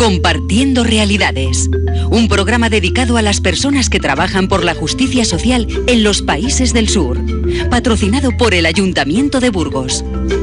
Compartiendo Realidades, un programa dedicado a las personas que trabajan por la justicia social en los países del sur, patrocinado por el Ayuntamiento de Burgos.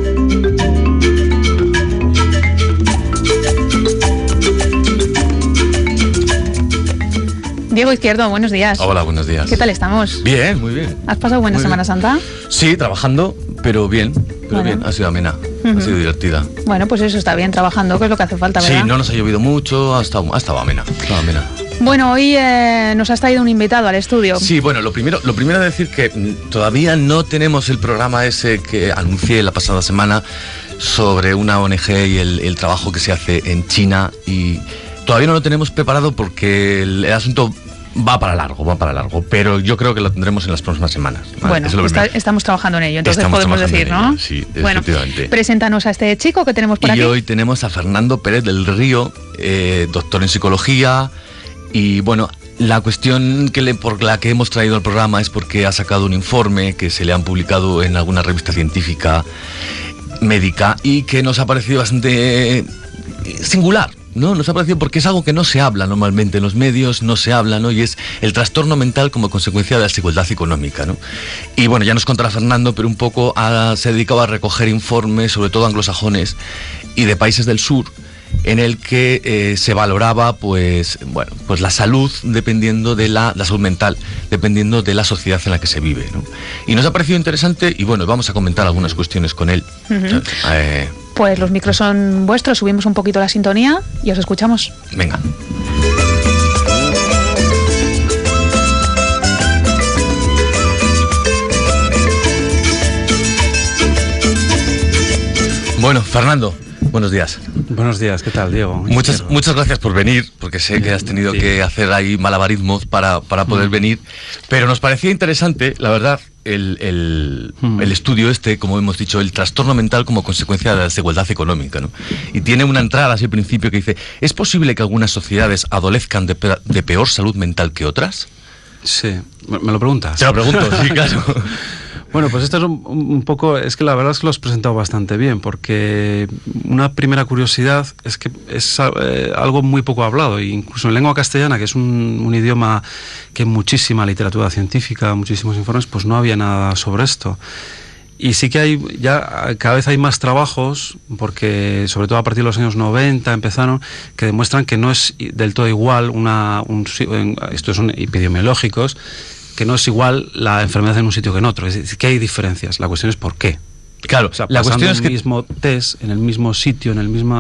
Diego Izquierdo, buenos días. Hola, buenos días. ¿Qué tal estamos? Bien, muy bien. ¿Has pasado buena Semana Santa? Sí, trabajando, pero bien. Pero bien, ha sido amena, ha sido divertida. Bueno, pues eso está bien, trabajando, que es lo que hace falta, ¿verdad? Sí, no nos ha llovido mucho, ha estado amena. Bueno, hoy nos has traído un invitado al estudio. Sí, bueno, lo primero es decir que todavía no tenemos el programa ese que anuncié la pasada semana sobre una ONG y el trabajo que se hace en China, y todavía no lo tenemos preparado porque el asunto va para largo, pero yo creo que lo tendremos en las próximas semanas. ¿Vale? Bueno, estamos trabajando en ello, entonces podemos decir, ¿no? Sí, bueno, efectivamente. Preséntanos a este chico que tenemos por aquí. Y hoy tenemos a Fernando Pérez del Río, doctor en psicología, y bueno, la cuestión por la que hemos traído al programa es porque ha sacado un informe que se le han publicado en alguna revista científica médica y que nos ha parecido bastante singular. No, nos ha parecido porque es algo que no se habla normalmente en los medios, no se habla, ¿no? Y es el trastorno mental como consecuencia de la desigualdad económica, ¿no? Y bueno, ya nos contará Fernando, pero un poco se ha dedicado a recoger informes, sobre todo anglosajones y de países del sur, en el que se valoraba, pues la salud dependiendo de la salud mental, dependiendo de la sociedad en la que se vive, ¿no? Y nos ha parecido interesante y bueno, vamos a comentar algunas cuestiones con él. Pues los micros son vuestros, subimos un poquito la sintonía y os escuchamos. Venga. Bueno, Fernando, buenos días. Buenos días, ¿qué tal, Diego? Muchas gracias por venir, porque sé que has tenido que hacer ahí malabarismos para poder venir, pero nos parecía interesante, la verdad, el estudio como hemos dicho, el trastorno mental como consecuencia de la desigualdad económica, ¿no? Y tiene una entrada así al principio que dice: ¿es posible que algunas sociedades adolezcan de peor salud mental que otras? Sí, ¿me lo preguntas? Te lo pregunto, sí, claro. Bueno, pues esto es un poco, es que la verdad es que lo has presentado bastante bien, porque una primera curiosidad es que es algo muy poco hablado, e incluso en lengua castellana, que es un idioma que en muchísima literatura científica, muchísimos informes, pues no había nada sobre esto. Y sí que cada vez hay más trabajos, porque sobre todo a partir de los años 90 empezaron, que demuestran que no es del todo igual estos son epidemiológicos, que no es igual la enfermedad en un sitio que en otro, es decir, que hay diferencias. La cuestión es por qué. Claro, o sea, la cuestión es que el mismo test en el mismo sitio,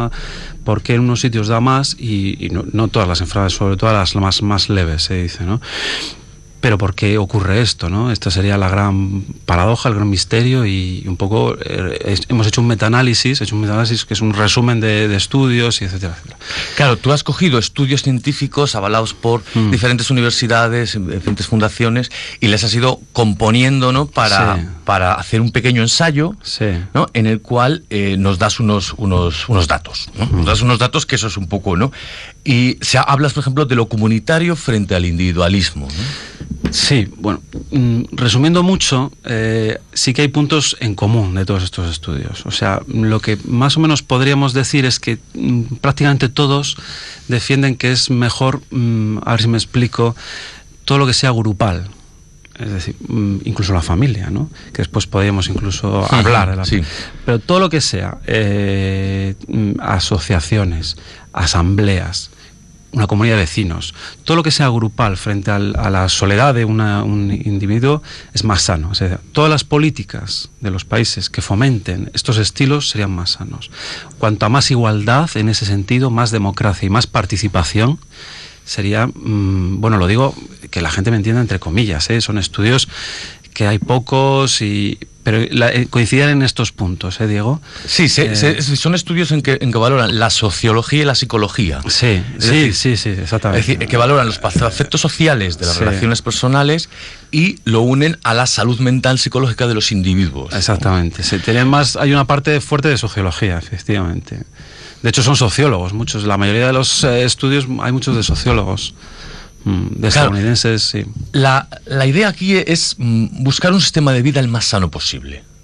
por qué en unos sitios da más y no todas las enfermedades, sobre todo las más leves, se dice, ¿no? Pero ¿por qué ocurre esto, no? Esta sería la gran paradoja, el gran misterio, y un poco hemos hecho un metaanálisis que es un resumen de estudios, y etcétera, etcétera. Claro, tú has cogido estudios científicos avalados por diferentes universidades, diferentes fundaciones, y les has ido componiendo, ¿no? Para hacer un pequeño ensayo, ¿no? En el cual nos das unos datos, ¿no? Nos das unos datos que eso es un poco, ¿no? Y hablas, por ejemplo, de lo comunitario frente al individualismo, ¿no? Sí, bueno, resumiendo mucho, sí que hay puntos en común de todos estos estudios. O sea, lo que más o menos podríamos decir es que prácticamente todos defienden que es mejor, a ver si me explico, todo lo que sea grupal. Es decir, incluso la familia, ¿no? Que después podríamos incluso hablar de la familia. Pero todo lo que sea asociaciones, asambleas, una comunidad de vecinos, todo lo que sea grupal frente a la soledad de un individuo es más sano. O sea, todas las políticas de los países que fomenten estos estilos serían más sanos. Cuanto a más igualdad en ese sentido, más democracia y más participación, sería, bueno, lo digo que la gente me entienda entre comillas, son estudios que hay pocos pero coinciden en estos puntos, Diego. Sí, son estudios en que valoran la sociología y la psicología. Sí, exactamente. Es decir, que valoran los efectos sociales de las relaciones personales y lo unen a la salud mental psicológica de los individuos. Exactamente. Hay una parte fuerte de sociología, efectivamente. De hecho, son sociólogos, muchos. La mayoría de los estudios hay muchos de sociólogos. De estadounidenses, sí. La idea aquí es buscar un sistema de vida el más sano posible.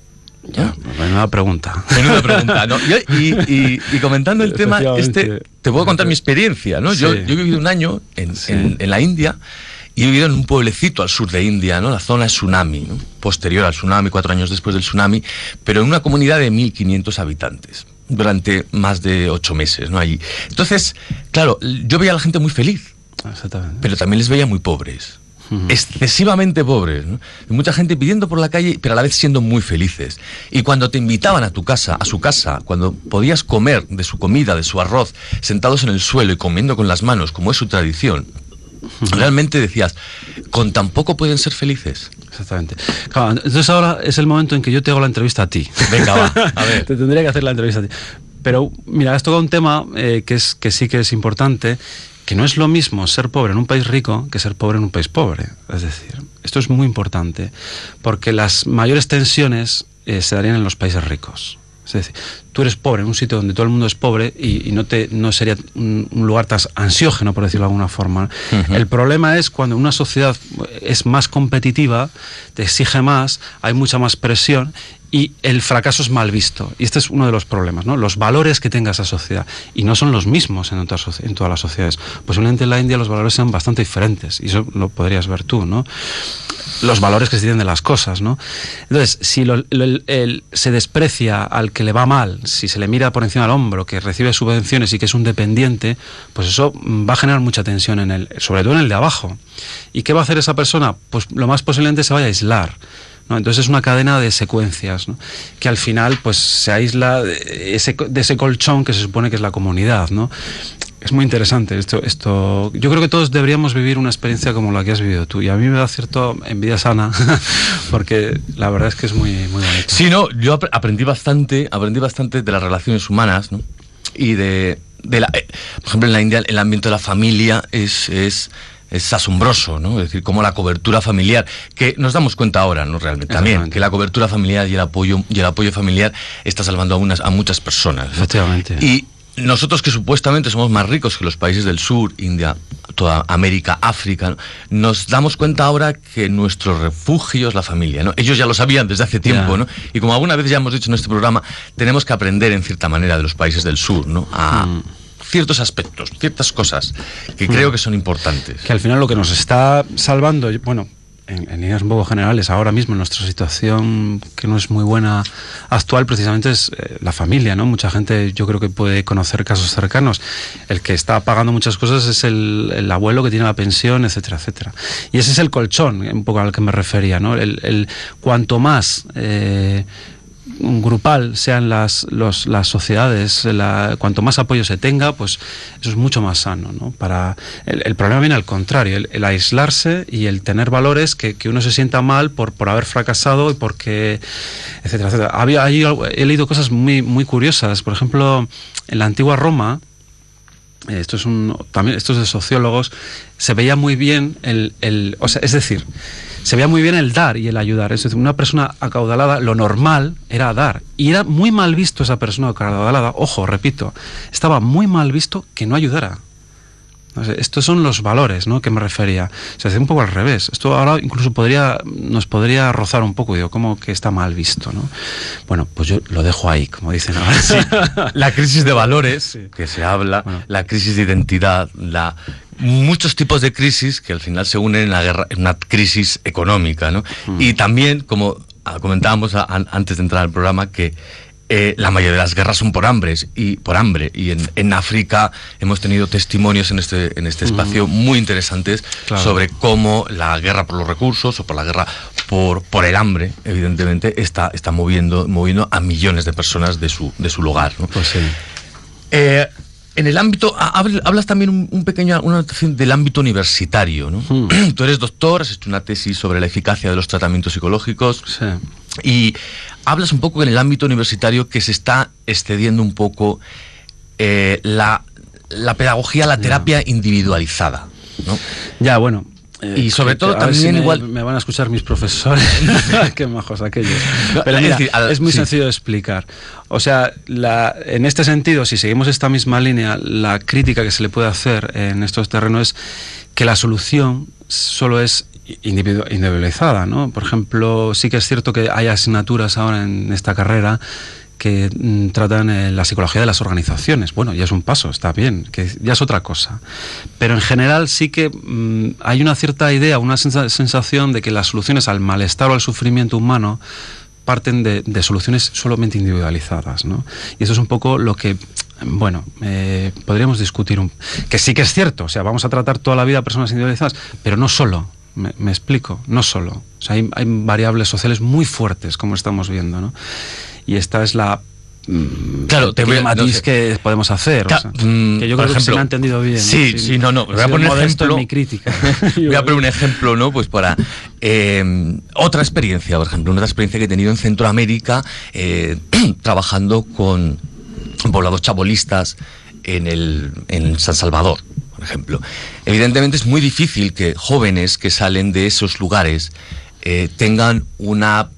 Ya, menuda pregunta. Menuda pregunta, ¿no? Y comentando el tema, te puedo contar mi experiencia, ¿no? Sí. Yo he vivido un año en la India y he vivido en un pueblecito al sur de India, ¿no? La zona es tsunami, ¿no? Posterior al tsunami, 4 años después del tsunami, pero en una comunidad de 1.500 habitantes durante más de 8 meses, ¿no? Allí. Entonces, claro, yo veía a la gente muy feliz, pero también les veía muy pobres. Excesivamente pobres, ¿no? Mucha gente pidiendo por la calle, pero a la vez siendo muy felices. Y cuando te invitaban a su casa, cuando podías comer de su comida, de su arroz, sentados en el suelo y comiendo con las manos, como es su tradición, realmente decías, ¿con tan poco pueden ser felices? Exactamente. Claro, entonces ahora es el momento en que yo te hago la entrevista a ti. Venga, va, a ver. Te tendría que hacer la entrevista a ti. Pero mira, has tocado un tema que sí que es importante, que no es lo mismo ser pobre en un país rico que ser pobre en un país pobre. Es decir, esto es muy importante, porque las mayores tensiones se darían en los países ricos. Es decir, tú eres pobre en un sitio donde todo el mundo es pobre y no sería un lugar tan ansiógeno, por decirlo de alguna forma. El problema es cuando una sociedad es más competitiva, te exige más, hay mucha más presión y el fracaso es mal visto. Y este es uno de los problemas, ¿no? Los valores que tenga esa sociedad. Y no son los mismos en todas las sociedades. Posiblemente en la India los valores sean bastante diferentes. Y eso lo podrías ver tú, ¿no? Los valores que se tienen de las cosas, ¿no? Entonces, si se desprecia al que le va mal, si se le mira por encima del hombro, que recibe subvenciones y que es un dependiente, pues eso va a generar mucha tensión sobre todo en el de abajo. ¿Y qué va a hacer esa persona? Pues lo más posiblemente se vaya a aislar, ¿no? Entonces es una cadena de secuencias, ¿no? Que al final pues se aísla de ese colchón que se supone que es la comunidad, ¿no? Es muy interesante esto. Yo creo que todos deberíamos vivir una experiencia como la que has vivido tú, y a mí me da cierta envidia sana porque la verdad es que es muy, muy bonito. Sí, no, yo aprendí bastante de las relaciones humanas, ¿no? Y por ejemplo, en la India el ambiente de la familia es asombroso, ¿no? Es decir, como la cobertura familiar, que nos damos cuenta ahora, ¿no? Realmente también, que la cobertura familiar y el apoyo familiar está salvando a muchas personas, ¿no? Efectivamente. Y nosotros, que supuestamente somos más ricos que los países del sur, India, toda América, África, ¿no? Nos damos cuenta ahora que nuestro refugio es la familia, ¿no? Ellos ya lo sabían desde hace tiempo, ¿no? Y como alguna vez ya hemos dicho en este programa, tenemos que aprender en cierta manera de los países del sur, ¿no? A ciertos aspectos, ciertas cosas que creo que son importantes. Que al final lo que nos está salvando, bueno, en líneas un poco generales, ahora mismo en nuestra situación que no es muy buena actual, precisamente es la familia, ¿no? Mucha gente yo creo que puede conocer casos cercanos. El que está pagando muchas cosas es el abuelo que tiene la pensión, etcétera, etcétera. Y ese es el colchón, un poco al que me refería, ¿no? Cuanto más grupal sean las sociedades, cuanto más apoyo se tenga, pues eso es mucho más sano, ¿no? El problema viene al contrario, el aislarse y el tener valores que uno se sienta mal por haber fracasado y porque, etcétera, etcétera. He leído cosas muy, muy curiosas. Por ejemplo, en la antigua Roma, esto es de sociólogos, se veía muy bien se veía muy bien el dar y el ayudar. Es decir, una persona acaudalada, lo normal era dar. Y era muy mal visto esa persona acaudalada, ojo, repito, estaba muy mal visto que no ayudara. Estos son los valores, ¿no?, que me refería. Se hace un poco al revés. Esto ahora incluso nos podría rozar un poco, digo, como que está mal visto, ¿no? Bueno, pues yo lo dejo ahí, como dicen ahora. Sí. La crisis de valores, que se habla, la crisis de identidad, muchos tipos de crisis que al final se unen en una crisis económica, ¿no? Y también, como comentábamos antes de entrar al programa, que la mayoría de las guerras son por hambre, y en África hemos tenido testimonios en este espacio muy interesantes, claro, sobre cómo la guerra por los recursos o por la guerra por el hambre, evidentemente, está moviendo a millones de personas de su lugar, ¿no? Pues sí. En el ámbito, hablas también una notación del ámbito universitario, ¿no? Tú eres doctor, has hecho una tesis sobre la eficacia de los tratamientos psicológicos. Sí. Y hablas un poco en el ámbito universitario que se está excediendo un poco la pedagogía, la terapia individualizada, ¿no? Ya, bueno. Y sobre todo también igual... Me van a escuchar mis profesores. Qué majos aquellos. Pero mira, es muy sencillo de explicar. O sea, en este sentido, si seguimos esta misma línea, la crítica que se le puede hacer en estos terrenos es que la solución solo es individualizada, ¿no? Por ejemplo, sí que es cierto que hay asignaturas ahora en esta carrera que tratan la psicología de las organizaciones. Bueno, ya es un paso, está bien, que ya es otra cosa. Pero en general sí que hay una cierta idea, una sensación de que las soluciones al malestar o al sufrimiento humano parten de soluciones solamente individualizadas, ¿no? Y eso es un poco lo que, bueno, podríamos discutir, que sí que es cierto, o sea, vamos a tratar toda la vida a personas individualizadas, pero no solo, me explico, no solo. O sea, hay variables sociales muy fuertes, como estamos viendo, ¿no? Y esta es la matiz que podemos hacer. O sea, que yo creo que se me ha entendido bien. Sí, ¿no? Sí, no. Voy a poner un ejemplo. En mi crítica. Voy a poner un ejemplo, ¿no? Pues para otra experiencia, por ejemplo, una experiencia que he tenido en Centroamérica, trabajando con poblados chabolistas en San Salvador, por ejemplo. Evidentemente es muy difícil que jóvenes que salen de esos lugares tengan una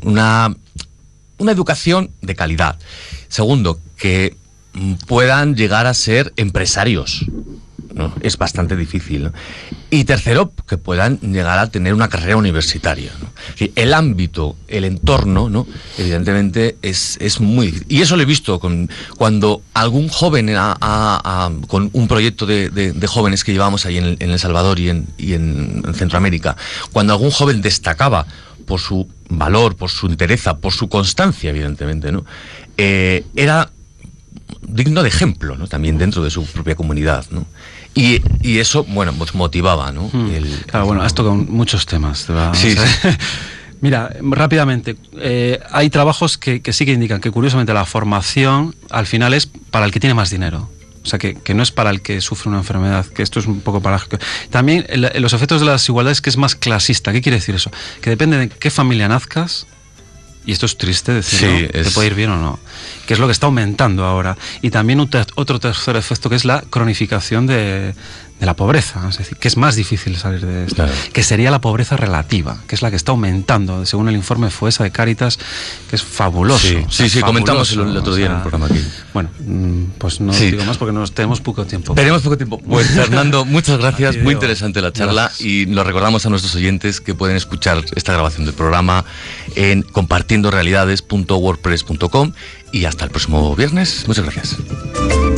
educación de calidad. Segundo, que puedan llegar a ser empresarios, ¿no? Es bastante difícil, ¿no? Y tercero, que puedan llegar a tener una carrera universitaria, ¿no? El ámbito, el entorno, ¿no? Evidentemente es muy difícil. Y eso lo he visto cuando algún joven con un proyecto de jóvenes que llevamos ahí en El Salvador y en Centroamérica, cuando algún joven destacaba por su valor, por su entereza, por su constancia, evidentemente, ¿no? Era digno de ejemplo, ¿no? También dentro de su propia comunidad, ¿no? Y eso, bueno, pues motivaba, ¿no? Claro, bueno, has tocado muchos temas. Sí. Mira, rápidamente, hay trabajos que sí que indican que, curiosamente, la formación al final es para el que tiene más dinero. O sea, que no es para el que sufre una enfermedad, que esto es un poco paradójico. También los efectos de la desigualdad es que es más clasista. ¿Qué quiere decir eso? Que depende de qué familia nazcas, y esto es triste decirlo, sí, te puede ir bien o no, que es lo que está aumentando ahora. Y también otro tercer efecto, que es la cronificación de la pobreza, es decir, que es más difícil salir de esto, claro. Que sería la pobreza relativa, que es la que está aumentando, según el informe FOESA de Cáritas, que es fabuloso. Sí, fabuloso, comentamos el otro día en el programa aquí. Bueno, pues no digo más porque tenemos poco tiempo. Tenemos poco tiempo. Pues Fernando, muchas gracias, muy interesante la charla. Gracias. Y nos recordamos a nuestros oyentes que pueden escuchar esta grabación del programa en compartiendorealidades.wordpress.com, y hasta el próximo viernes. Muchas gracias.